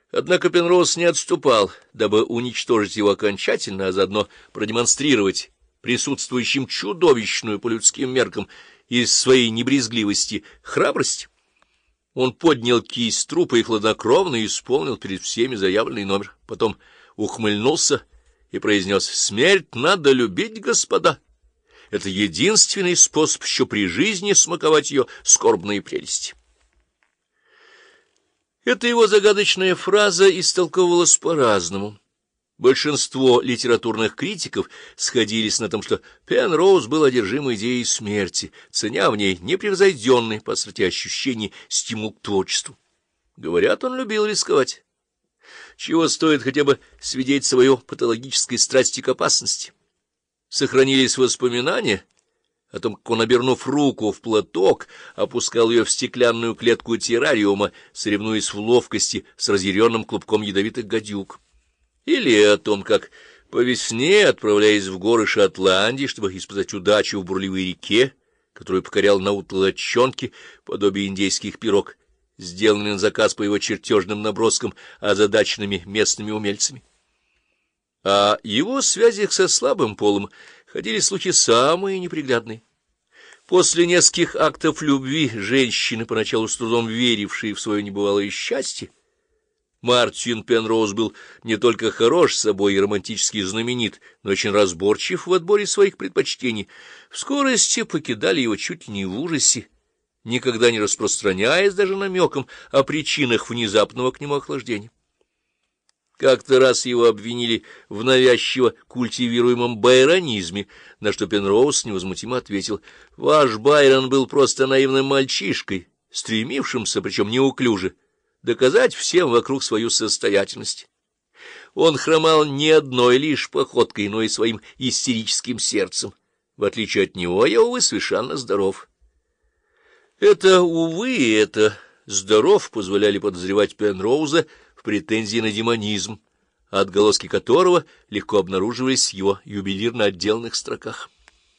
Однако Пенроуз не отступал, дабы уничтожить его окончательно, а заодно продемонстрировать присутствующим чудовищную по людским меркам из своей небрезгливости храбрость. Он поднял кисть трупа и хладнокровно исполнил перед всеми заявленный номер. Потом ухмыльнулся и произнес: «Смерть надо любить, господа. Это единственный способ еще при жизни смаковать ее скорбные прелести». Эта его загадочная фраза истолковывалась по-разному. Большинство литературных критиков сходились на том, что Пенроуз был одержим идеей смерти, ценя в ней непревзойденный по остроте ощущений стимул к творчеству. Говорят, он любил рисковать. Чего стоит хотя бы свидетельство его патологической страсти к опасности. Сохранились воспоминания о том, как он, обернув руку в платок, опускал ее в стеклянную клетку террариума, соревнуясь в ловкости с разъяренным клубком ядовитых гадюк. Или о том, как по весне, отправляясь в горы Шотландии, чтобы испытать удачу в бурливой реке, которую покорял на утлой лодчонке, подобие индейских пирог, сделанный на заказ по его чертежным наброскам озадаченными местными умельцами. О его связях со слабым полом ходили слухи самые неприглядные. После нескольких актов любви женщины, поначалу с трудом верившие в свое небывалое счастье, Мартин Пенроуз был не только хорош собой и романтически знаменит, но очень разборчив в отборе своих предпочтений, в скорости покидали его чуть ли не в ужасе, никогда не распространяясь даже намеком о причинах внезапного к нему охлаждения. Как-то раз его обвинили в навязчиво культивируемом байронизме, на что Пенроуз невозмутимо ответил: «Ваш Байрон был просто наивным мальчишкой, стремившимся, причем неуклюже, доказать всем вокруг свою состоятельность. Он хромал не одной лишь походкой, но и своим истерическим сердцем. В отличие от него, я, увы, совершенно здоров». Это, увы, это здоров позволяли подозревать Пенроуза в претензии на демонизм, отголоски которого легко обнаруживались в его ювелирно отделанных строках.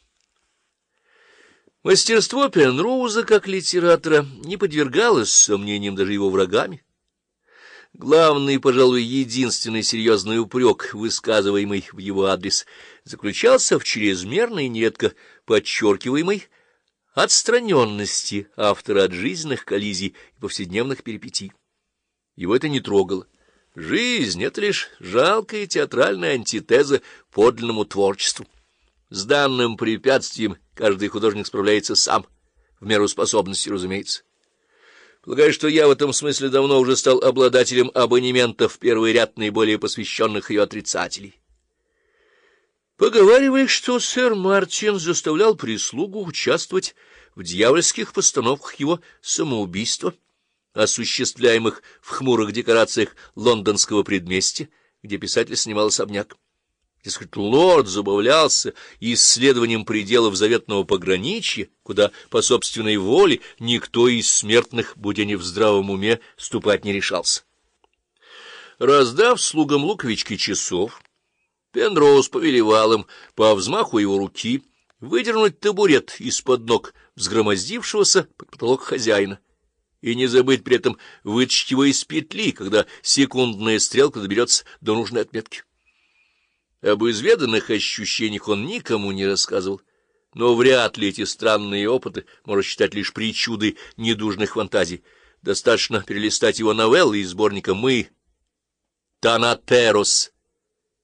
Мастерство Пенроуза как литератора не подвергалось сомнениям даже его врагами. Главный, пожалуй, единственный серьезный упрек, высказываемый в его адрес, заключался в чрезмерной и нередко подчеркиваемой отстраненности автора от жизненных коллизий и повседневных перипетий. Его это не трогало. Жизнь — это лишь жалкая театральная антитеза подлинному творчеству. С данным препятствием каждый художник справляется сам, в меру способности, разумеется. Полагаю, что я в этом смысле давно уже стал обладателем абонемента в первый ряд наиболее посвященных ее отрицателей. Поговаривали, что сэр Мартин заставлял прислугу участвовать в дьявольских постановках его самоубийства, осуществляемых в хмурых декорациях лондонского предместья, где писатель снимал особняк. Дескать, лорд забавлялся исследованием пределов заветного пограничья, куда по собственной воле никто из смертных, будь они в здравом уме, ступать не решался. Раздав слугам луковички часов, Пенроуз повелевал им по взмаху его руки выдернуть табурет из-под ног взгромоздившегося под потолок хозяина и не забыть при этом вытащить его из петли, когда секундная стрелка доберется до нужной отметки. Об изведанных ощущениях он никому не рассказывал, но вряд ли эти странные опыты можно считать лишь причудой недужных фантазий. Достаточно перелистать его новеллы из сборника «Мы, Танатерос»,